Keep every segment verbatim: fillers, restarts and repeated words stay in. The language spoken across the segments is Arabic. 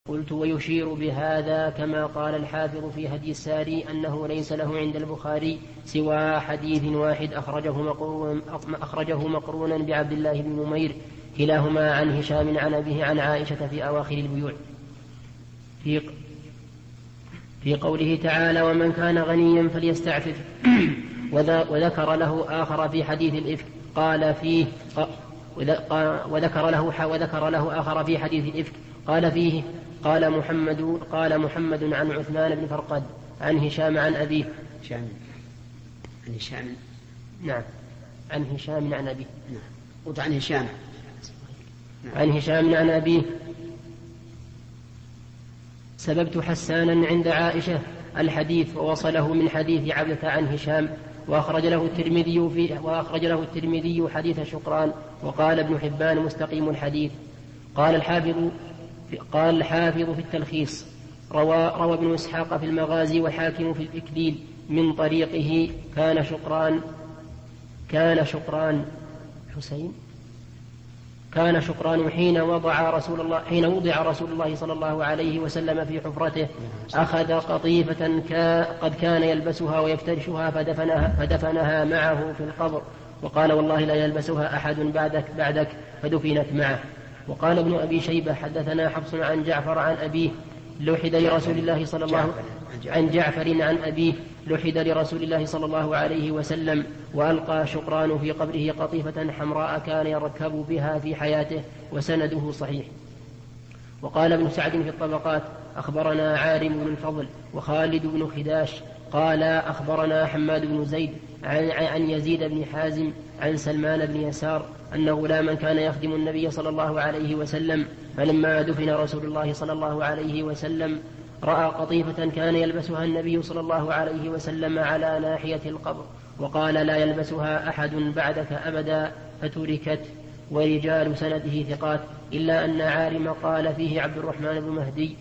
قلت ويشير بهذا كما قال الحافظ في هدي الساري أنه ليس له عند البخاري سوى حديث واحد أخرجه مقرونا, أخرجه مقرونا بعبد الله بن نمير كلاهما عن هشام عن أبيه عن عائشة في أواخر البيوع في, في قوله تعالى ومن كان غنيا فليستعفف وذكر له آخر في حديث الإفك قال فيه وذكر له وذكر له آخر في حديث الإفك قال فيه قال محمد قال محمد عن عثمان بن فرقد عن هشام عن أبيه هشام عن هشام نعم عن هشام عن أبيه نعم قلت عن هشام نعم. عن هشام عن أبيه سببت حسانا عند عائشة الحديث ووصله من حديث عبدة عن هشام وأخرج له الترمذي في وأخرج له الترمذي حديث شقران وقال ابن حبان مستقيم الحديث. قال الحافظ قال الحافظ في التلخيص روى, روى ابن إسحاق في المغازي والحاكم في الإكليل من طريقه كان شقران كان شقران حسين كان شقران حين وضع رسول الله حين وضع رسول الله صلى الله عليه وسلم في حفرته أخذ قطيفة قد كان يلبسها ويفترشها فدفنها, فدفنها معه في القبر وقال والله لا يلبسها أحد بعدك, بعدك فدفنت معه. وقال ابن أبي شيبة حدثنا حفص عن جعفر عن أبيه لوحد لرسول الله صلى الله عن جعفر عن أبيه لوحد لرسول الله صلى الله عليه وسلم وألقى شقران في قبره قطيفة حمراء كان يركب بها في حياته وسنده صحيح. وقال ابن سعد في الطبقات أخبرنا عارم بن الفضل وخالد بن خداش قال أخبرنا حماد بن زيد عن, عن يزيد بن حازم عن سلمان بن يسار أن غلاما كان يخدم النبي صلى الله عليه وسلم فلما دفن رسول الله صلى الله عليه وسلم رأى قطيفة كان يلبسها النبي صلى الله عليه وسلم على ناحية القبر وقال لا يلبسها أحد بعدك أبدا فتركت. ورجال سنده ثقات إلا أن عارم قال فيه عبد الرحمن بن مهدي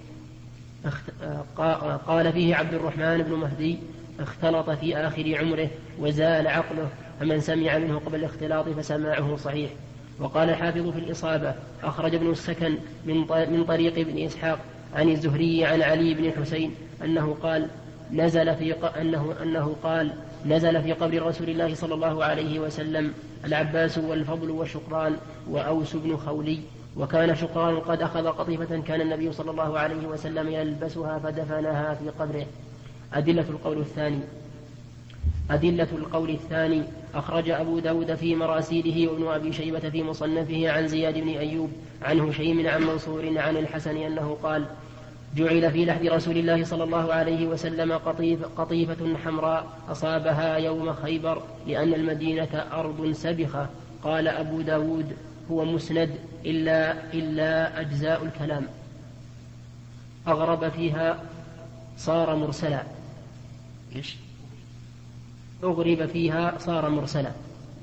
قال فيه عبد الرحمن بن مهدي اختلط في آخر عمره وزال عقله فمن سمع منه قبل الاختلاط فسماعه صحيح. وقال الحافظ في الإصابة أخرج ابن السكن من طريق ابن إسحاق عن الزهري عن علي بن الحسين أنه قال نزل في أنه أنه قال نزل في قبر رسول الله صلى الله عليه وسلم العباس والفضل وشقران وأوس بن خولي وكان شقران قد أخذ قطيفة كان النبي صلى الله عليه وسلم يلبسها فدفنها في قبره. أدلة القول الثاني أدلة القول الثاني أخرج أبو داود في مراسيله وابن أبي شيبة في مصنفه عن زياد بن أيوب عن هشيم عن منصور عن الحسن أنه قال جعل في لحد رسول الله صلى الله عليه وسلم قطيف قطيفة حمراء أصابها يوم خيبر لأن المدينة أرض سبخة. قال أبو داود هو مسند إلا, إلا أجزاء الكلام أغرب فيها صار مرسلا إيش أغرب فيها صار مرسلا.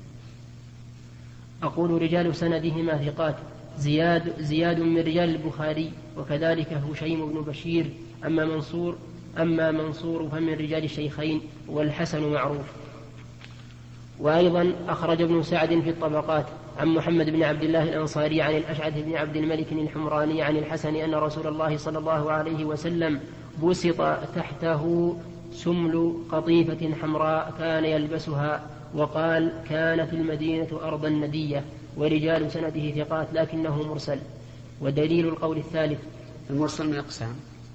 أقول رجال سندهما ثقات زياد, زياد من رجال البخاري وكذلك هشيم بن بشير أما منصور أما منصور فمن رجال الشيخين والحسن معروف. وأيضا أخرج ابن سعد في الطبقات عن محمد بن عبد الله الأنصاري عن الأشعث بن عبد الملك الحمراني عن الحسن أن رسول الله صلى الله عليه وسلم بسط تحته سمل قطيفة حمراء كان يلبسها وقال كانت المدينة أرضا ندية. ورجال سنده ثقات لكنه مرسل. ودليل القول الثالث المرسل من أقسام.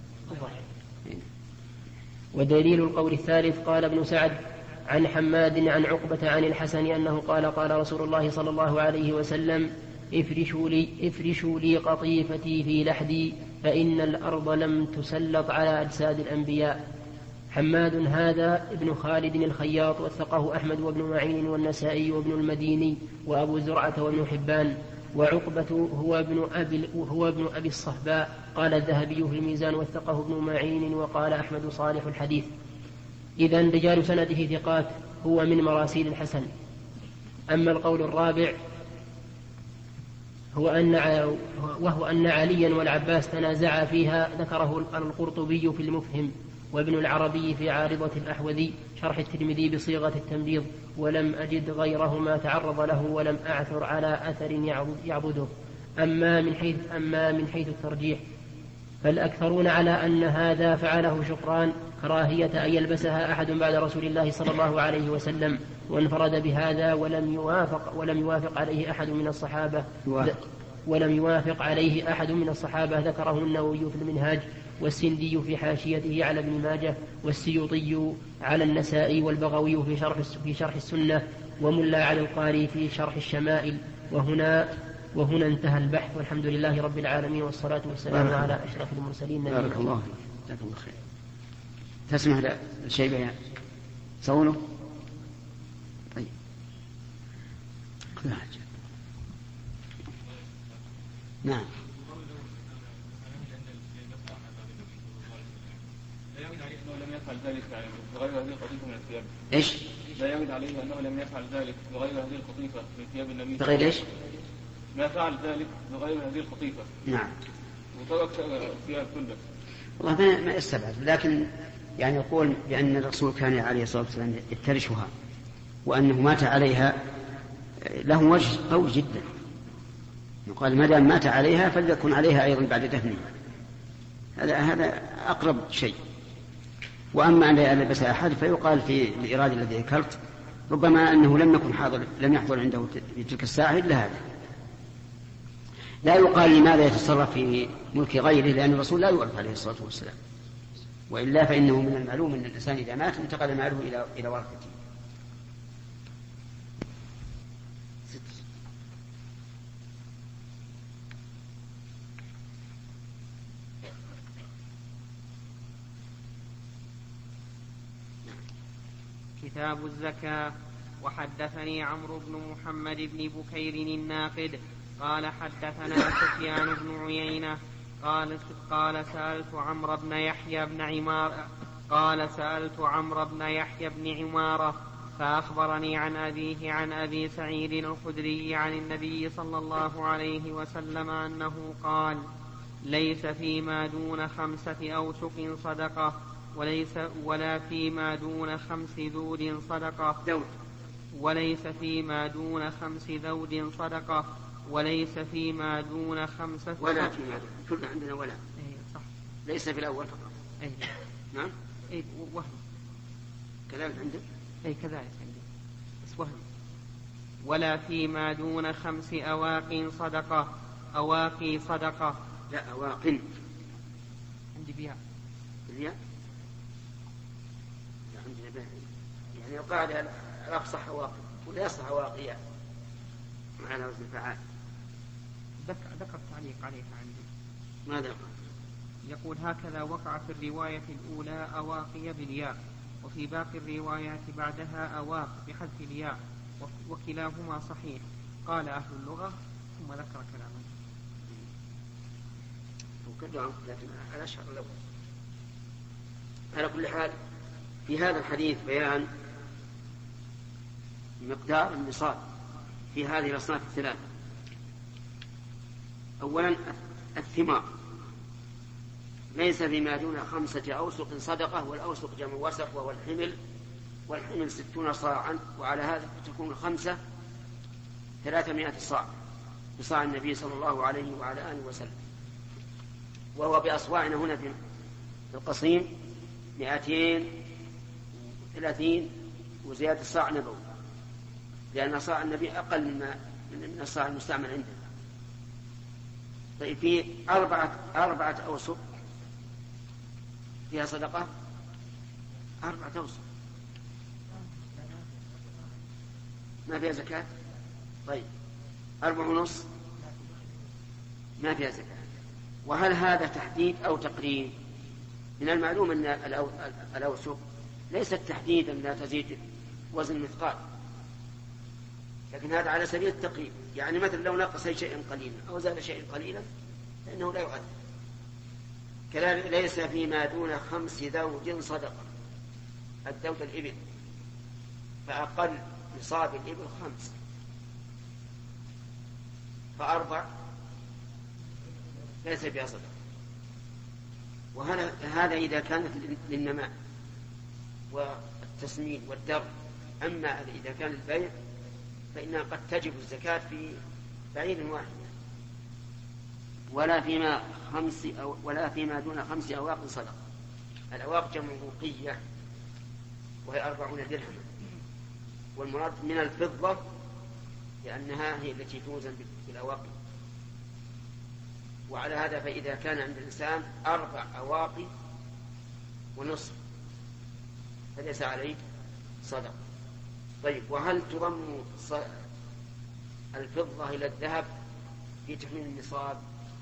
ودليل القول الثالث قال ابن سعد عن حماد عن عقبة عن الحسن أنه قال قال رسول الله صلى الله عليه وسلم افرشوا لي, افرشوا لي قطيفتي في لحدي فإن الأرض لم تسلط على أجساد الأنبياء. حماد هذا ابن خالد الخياط وثقه أحمد وابن معين والنسائي وابن المديني وأبو زرعة وابن حبان. وعقبة هو ابن أبي, هو ابن أبي الصهباء قال الذهبي في الميزان وثقه ابن معين وقال أحمد صالح الحديث. إذن رجال سنده ثقات هو من مراسيل الحسن. أما القول الرابع هو أن وهو أن عليا والعباس تنازعا فيها ذكره القرطبي في المفهم وابن العربي في عارضة الأحوذي شرح الترمذي بصيغة التمريض ولم أجد غيرهما تعرض له ولم أعثر على أثر يعبده. أما من حيث, أما من حيث الترجيح فالأكثرون على أن هذا فعله شقران كراهية أن يلبسها أحد بعد رسول الله صلى الله عليه وسلم، وانفرد بهذا ولم يوافق ولم يوافق عليه أحد من الصحابة ولم يوافق عليه أحد من الصحابة ذكره النووي في المنهاج، والسندي في حاشيته على ابن ماجه، والسيوطي على النسائي، والبغوي في شرح في شرح السنة، وملا على القاري في شرح الشمائل. وهنا وهنا انتهى البحث، والحمد لله رب العالمين، والصلاة والسلام على أشرف المرسلين. بارك الله فيك، جزاك الله خير. تسمح للشيبة يعني صونه؟ طيب نعم. لا يعود عليه أنه لم يفعل ذلك بغير هذه القطيفة من الثياب. إيش؟ لا يعود عليه أنه لم يفعل ذلك بغير هذه القطيفة من ثياب النبي. بغير إيش؟ ما فعل ذلك بغير هذه القطيفة. نعم. وترك ثياب تلبس. والله ما ما استبعد، لكن يعني يقول بأن الرسول كان عليه الصلاة والسلام يفترشها وأنه مات عليها له وجه قوي جدا. يقال ما دام مات عليها فليكن عليها أيضا بعد دفنها. هذا هذا أقرب شيء. وأما أن لا يلبس أحد فيقال في الإرادة الذي ذكرت ربما أنه لم يكن حاضر لم يحضر عنده في تلك الساعة إلا هذا. لا يقال لماذا يتصرف في ملك غيره، لأن الرسول لا يورث عليه الصلاة والسلام، وإلا فإنه من المعلوم أن الإنسان إذا مات انتقل ماله إلى إلى ورثته. كتاب الزكاة. وحدثني عمرو بن محمد بن بكير الناقد قال حدثنا سفيان بن عيينة قال قال سألت عمرو بن يحيى بن عمارة قال سألت عمرو بن يحيى بن عمارة فأخبرني عن أبيه عن أبي سعيد الخدري عن النبي صلى الله عليه وسلم أنه قال: ليس فيما دون خمسة أوسق صدقة وليس ولا فيما دون خمس ذود صدقة دود وليس فيما دون خمس ذود صدقة وليس فيما دون خمسة ولا فيما دون كل عندنا ولا أي صح. ليس في الأول فقط. أي نعم. أي وهم كذلك عندك. أي كذلك عندي بس وهم. ولا فيما دون خمس أواق صدقة أواقي صدقة. لا أواق عندي بيع الياء عندنا بيع يعني القاعدة الأفصح أواقي ولا يصح أواقيا على وزن فعال. ذكر تعليق عليه عندي. ماذا قال؟ يقول: هكذا وقع في الرواية الأولى أواقي بالياء، وفي باقي الروايات بعدها أواق بحذف الياء، وكلاهما صحيح. قال أهل اللغة ثم ذكر كلاما. وكلهم لكن الأشهر الأول. على كل حال في هذا الحديث بيان مقدار النصاب في هذه الأصناف الثلاثة. أولا الثمار ليس فيما دون خمسة أوسق صدقة، والأوسق جمع وسق وهو الحمل، والحمل ستون صاعا، وعلى هذا تكون الخمسة ثلاثمائة صاع بصاع النبي صلى الله عليه وعلى آله وسلم، وهو بأصواعنا هنا في القصيم مئتين وثلاثين وزيادة الصاع نبوي، لأن صاع النبي أقل من الصاع المستعمل عندنا. طيب في أربعة, أربعة أوسق فيها صدقة، أربعة أوسق ما فيها زكاة. طيب أربع ونص ما فيها زكاة. وهل هذا تحديد أو تقريب؟ من المعلوم أن الأوسق ليست تحديدا لا تزيد وزن مثقال، لكن هذا على سبيل التقريب. يعني مثلا لو نقص شيئا قليلا أو زاد شيئا قليلا فإنه لا يؤثر. كذلك ليس فيما دون خمس ذود صدقة. الذود الإبل، فأقل نصاب الإبل خمس، فأربع ليس بها صدقة. وهذا إذا كانت للنماء والتسمين والدر. أما إذا كان البيع فإنها قد تجب الزكاة في بعير واحد، ولا فيما خمس أو ولا فيما دون خمس أواق صدقة. الأواق جمع وقية وهي أربعون درهما، والمراد من الفضة لأنها هي التي توزن بالأواق. وعلى هذا فإذا كان عند الإنسان أربع أواق ونصف فليس عليه صدقة. طيب، وهل تضم الفضة إلى الذهب في تحميل النصاب؟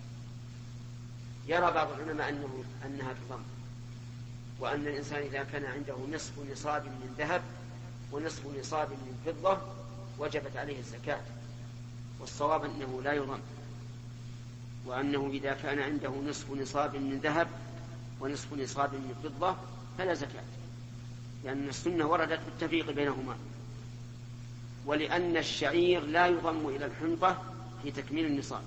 يرى بعض العلماء أنه أنها تضم، وأن الإنسان إذا كان عنده نصف نصاب من ذهب ونصف نصاب من فضة وجبت عليه الزكاة، والصواب أنه لا يضم، وأنه إذا كان عنده نصف نصاب من ذهب ونصف نصاب من فضة فلا زكاة، لأن السنة وردت بالتفريق بينهما. ولأن الشعير لا يضم إلى الحنطة في تكميل النصاب،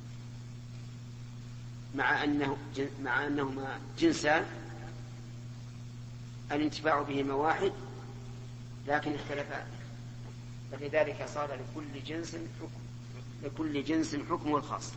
مع أنه مع أنهما جنسان الانتفاع بهما واحد لكن اختلفا، فلذلك صار لكل جنس حكم لكل جنس حكم الخاص.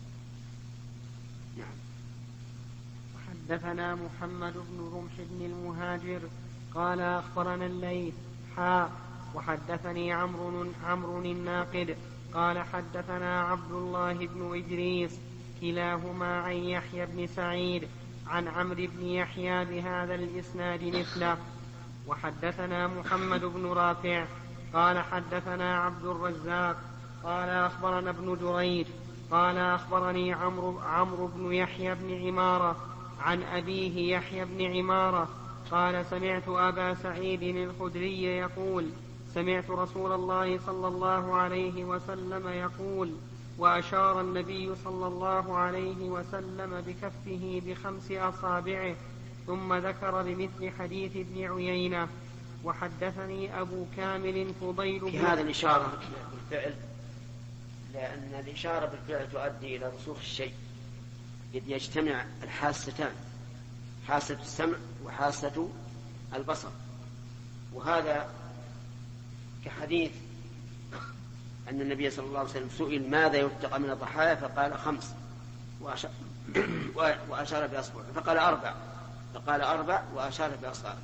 نعم. حدثنا محمد بن رمح بن المهاجر قال أخبرنا الليث حاء وحدثني عمرو عمرو الناقد قال حدثنا عبد الله بن إدريس كلاهما عن يحيى بن سعيد عن عمرو بن يحيى بهذا الإسناد مثله. وحدثنا محمد بن رافع قال حدثنا عبد الرزاق قال أخبرنا ابن جريج قال أخبرني عمرو عمرو بن يحيى بن عمارة عن أبيه يحيى بن عمارة قال سمعت أبا سعيد الخدري يقول سمعت رسول الله صلى الله عليه وسلم يقول وأشار النبي صلى الله عليه وسلم بكفه بخمس أصابعه ثم ذكر بمثل حديث ابن عيينة. وحدثني أبو كامل فضيل في هذا الإشارة بالفعل، لأن الإشارة بالفعل تؤدي إلى رسوخ الشيء إذ يجتمع الحاستان، حاسة السمع وحاسة البصر. وهذا كحديث أن النبي صلى الله عليه وسلم سئل ماذا يتقى من الضحايا فقال خمس وأشار, وأشار بأصبعه، فقال أربع فقال أربع وأشار بأصبعه.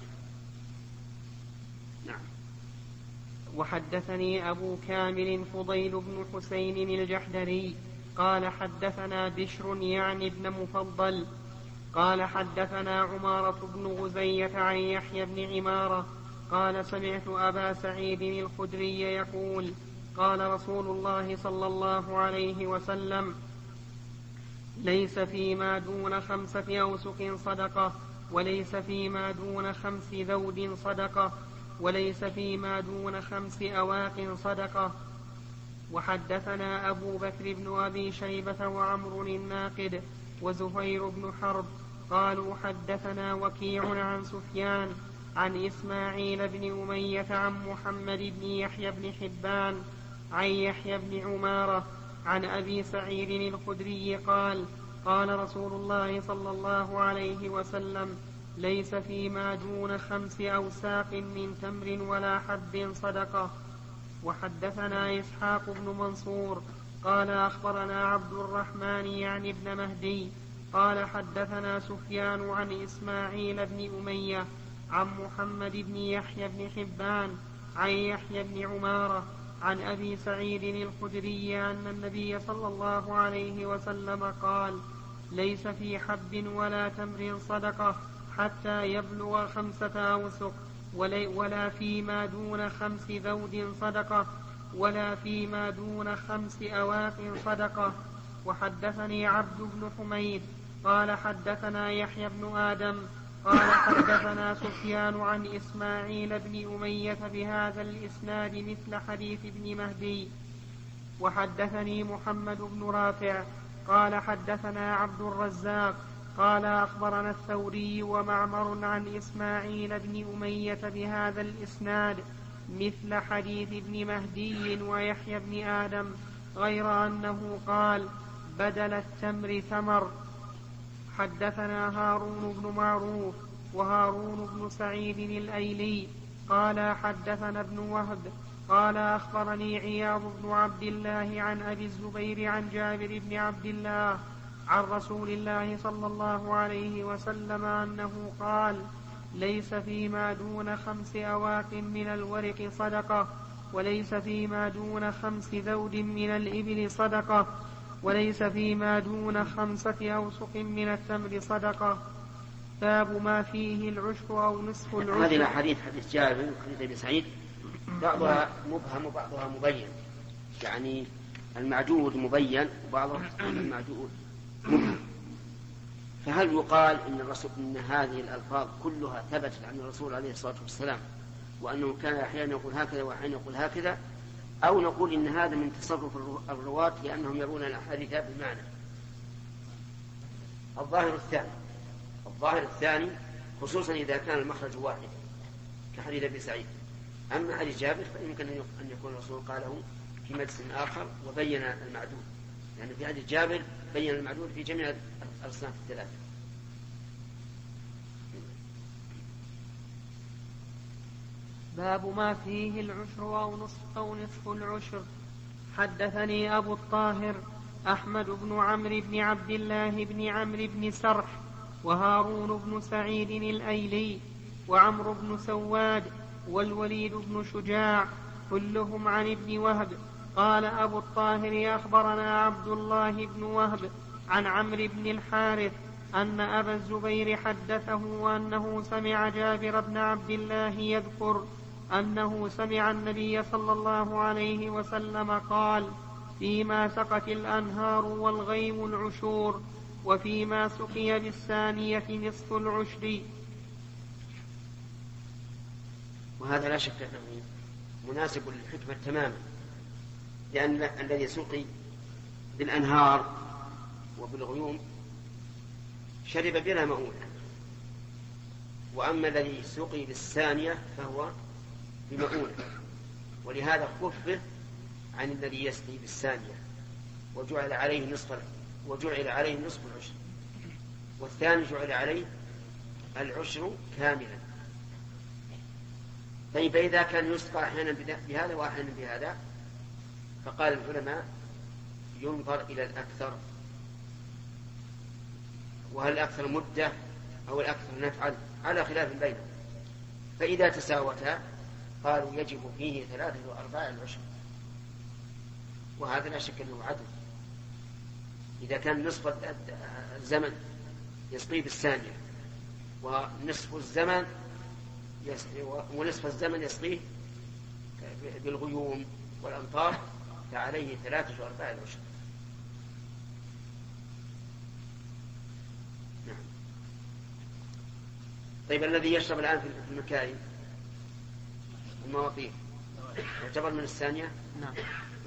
نعم. وحدثني أبو كامل فضيل بن حسين الجحدري قال حدثنا بشر يعني ابن مفضل قال حدثنا عمارة بن غزية عن يحيى بن عمارة قال سمعت أبا سعيد الخدري يقول قال رسول الله صلى الله عليه وسلم ليس فيما دون خمسة أوسق صدقة وليس فيما دون خمس ذود صدقة وليس فيما دون خمس أواق صدقة. وحدثنا أبو بكر بن أبي شيبة وعمر الناقد وزهير بن حرب قالوا حدثنا وكيع عن سفيان عن إسماعيل بن أمية عن محمد بن يحيى بن حبان عن يحيى بن عمارة عن أبي سعيد الخدري قال قال رسول الله صلى الله عليه وسلم ليس فيما دون خمس أوساق من تمر ولا حب صدقة. وحدثنا إسحاق بن منصور قال أخبرنا عبد الرحمن يعني ابن مهدي قال حدثنا سفيان عن إسماعيل بن أمية عن محمد بن يحيى بن حبان عن يحيى بن عمارة عن أبي سعيد الخدري أن النبي صلى الله عليه وسلم قال ليس في حب ولا تمر صدقة حتى يبلغ خمسة أوسق ولا فيما دون خمس ذود صدقة ولا فيما دون خمس أواق صدقة. وحدثني عبد بن حميد قال حدثنا يحيى بن آدم قال حدثنا سفيان عن إسماعيل بن أمية بهذا الإسناد مثل حديث ابن مهدي. وحدثني محمد بن رافع قال حدثنا عبد الرزاق قال أخبرنا الثوري ومعمر عن إسماعيل بن أمية بهذا الإسناد مثل حديث ابن مهدي ويحيى بن آدم غير أنه قال بدل التمر ثمر. حدثنا هارون بن معروف وهارون بن سعيد الأيلي قال حدثنا ابن وهب قال أخبرني عياض بن عبد الله عن أبي الزبير عن جابر بن عبد الله عن رسول الله صلى الله عليه وسلم أنه قال: ليس فيما دون خمس أواق من الورق صدقة، وليس فيما دون خمس ذود من الإبل صدقة، وليس فيما دون خمسة أوسق من التمر صدقة. باب ما فيه العشر أو نصف العشر. هذه الأحاديث حديث جابر وحديث أبي سعيد بعضها مبهم وبعضها مبين، يعني المعدود مبين وبعضها المعدود مبهم. فهل يقال إن الرسول إن هذه الألفاظ كلها ثبتت عن الرسول عليه الصلاة والسلام وأنه كان أحيانا يقول هكذا وأحيانا يقول هكذا، أو نقول إن هذا من تصرف الرواة لأنهم يرون الأحاديث بالمعنى؟ الظاهر الثاني الظاهر الثاني خصوصا إذا كان المخرج واحد كحديث أبي سعيد. أما حديث جابر فيمكن أن يكون الرسول قاله في مجلس آخر وبين المعدود، لأن يعني في حديث جابر بين المعدود في جميع الأصناف الثلاثة. باب ما فيه العشر أو نصف أو نصف العشر. حدثني أبو الطاهر أحمد بن عمرو بن عبد الله بن عمرو بن سرح وهارون بن سعيد الأيلي وعمرو بن سواد والوليد بن شجاع كلهم عن ابن وهب. قال أبو الطاهر أخبرنا عبد الله بن وهب عن عمرو بن الحارث أن أبا الزبير حدثه أنه سمع جابر بن عبد الله يذكر أنه سمع النبي صلى الله عليه وسلم قال: فيما سقت الأنهار والغيم العشور، وفيما سقي بالثانية نصف العشر. وهذا لا شك أنه مناسب للحكمة تماما، لأن الذي سقي بالأنهار وبالغيوم شرب بلا مؤونة، وأما الذي سقي بالثانية فهو بمؤونة، ولهذا خفف عن الذي يسقي بالثانية وجعل عليه نصف وجعل عليه نصف العشر، والثاني جعل عليه العشر كاملا. طيب فإذا كان يسقى أحيانا بهذا وأحيانا بهذا، فقال العلماء ينظر إلى الأكثر، وهل الأكثر مدة أو الأكثر نفعا على خلاف بينهم. فإذا تساوتا قالوا يجب فيه ثلاثة وأرباع العشر، وهذا لا شك أنه عدل. إذا كان نصف الزمن يسقي بالثانية ونصف الزمن ونصف الزمن يسقيه بالغيوم والأمطار فعليه ثلاثة وأرباع العشر. نعم. طيب الذي يشرب الآن في المكاين المواطين يعتبر من الثانية؟ نعم.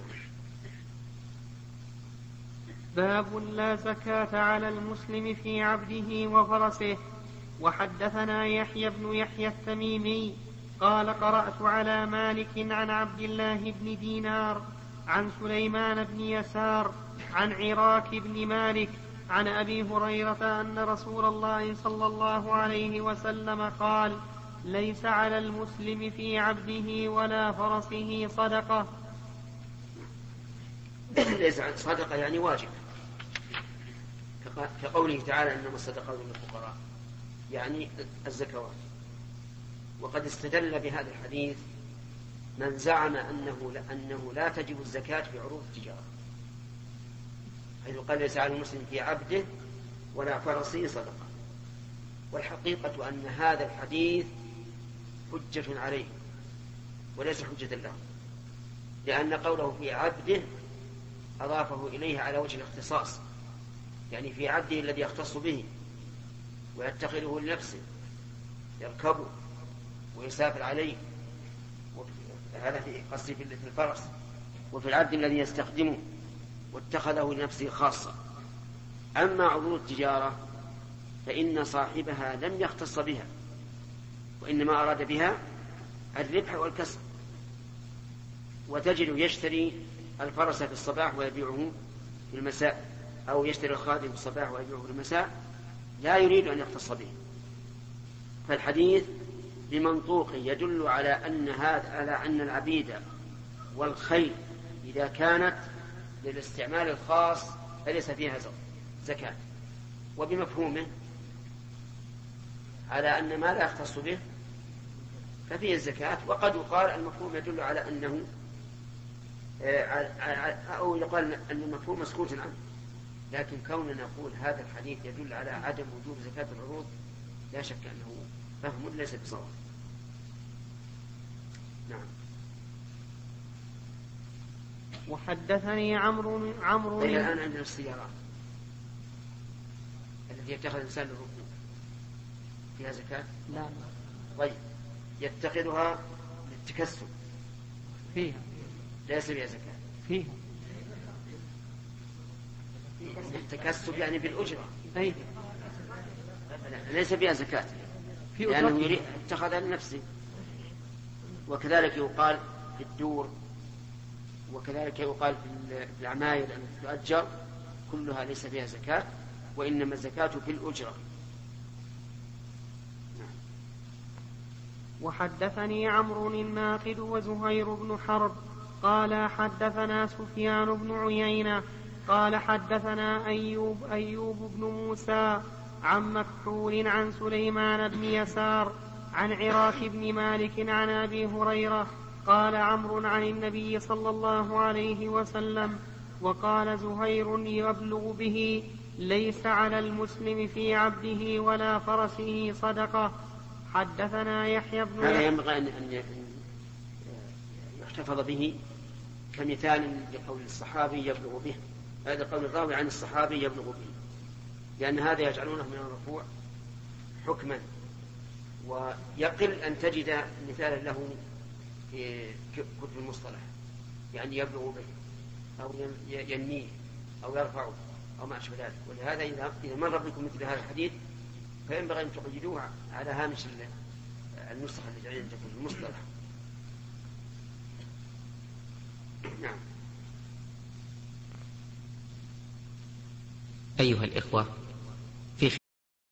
باب لا زكاة على المسلم في عبده وفرسه. وحدثنا يحيى بن يحيى التميمي قال: قرأت على مالك عن عبد الله بن دينار عن سليمان بن يسار عن عراك بن مالك عن أبي هريرة أن رسول الله صلى الله عليه وسلم قال: ليس على المسلم في عبده ولا فرسه صدقة. ليس صدقة يعني واجب، كقوله تعالى: إنما الصدقات للفقراء، يعني الزكوات. وقد استدل بهذا الحديث من زعم أنه, أنه لا تجب الزكاة في عروض التجارة، حيث قال: ليس على المسلم في عبده ولا فرسه صدقة. والحقيقة أن هذا الحديث حجة عليه وليس حجة له، لأن قوله في عبده أضافه إليه على وجه الاختصاص، يعني في عبده الذي يختص به ويتخذه لنفسه يركبه ويسافر عليه، هذا في قصدي في الفرس، وفي العبد الذي يستخدمه واتخذه لنفسه خاصة. أما عروض التجارة فإن صاحبها لم يختص بها، وإنما أراد بها الربح والكسب. وتجد يشتري الفرس في الصباح ويبيعه في المساء، أو يشتري الخادم في الصباح ويبيعه في المساء، لا يريد أن يختص به. فالحديث بمنطوق يدل على أن هذا على أن العبيد والخيل إذا كانت للاستعمال الخاص فليس فيها زكاة، وبمفهومه على أن ما لا يختص به ففيه الزكاة. وقد يقال المفهوم يدل على أنه أو يقال أن المفهوم مسكوت عنه، لكن كوننا نقول هذا الحديث يدل على عدم وجوب زكاة العروض لا شك أنه فهم ليس بصواب. نعم. وحدثني عمرو عمرو طيب الآن عندنا السيارات التي يتخذ الإنسان للركوب فيها زكاة؟ لا. طيب يتخذها للتكسب فيها ليس فيها زكاة؟ فيها التكسب يعني بالأجرة. أي. ليس فيها زكاة لأنه يريد اتخذها لنفسه. وكذلك يقال في الدور، وكذلك يقال في العماير التي تؤجر، كلها ليس فيها زكاة، وإنما الزكاة في الأجرة. وحدثني عمرو الناقد وزهير بن حرب قال حدثنا سفيان بن عيينة قال حدثنا أيوب أيوب بن موسى عن مكحول عن سليمان بن يسار عن عراك بن مالك عن أبي هريرة قال عمرو عن النبي صلى الله عليه وسلم. وقال زهير يبلغ به ليس على المسلم في عبده ولا فرسه صدقة. حدثنا يحيى بن هذا ينبغي أن يحتفظ به كمثال لقول الصحابي يبلغ به، هذا قول الراوي عن الصحابي يبلغ به، لأن هذا يجعلونه من الرفوع حكما، ويقل أن تجد مثالا له في كتب المصطلح، يعني يبلغ به أو ينميه أو يرفعه أو ما أشبه ذلك. ولهذا إذا مر بكم مثل هذا الحديث فينبغي أن تقيدوه على هامش النسخة التي عندكم في المصطلح. نعم. أيها الإخوة،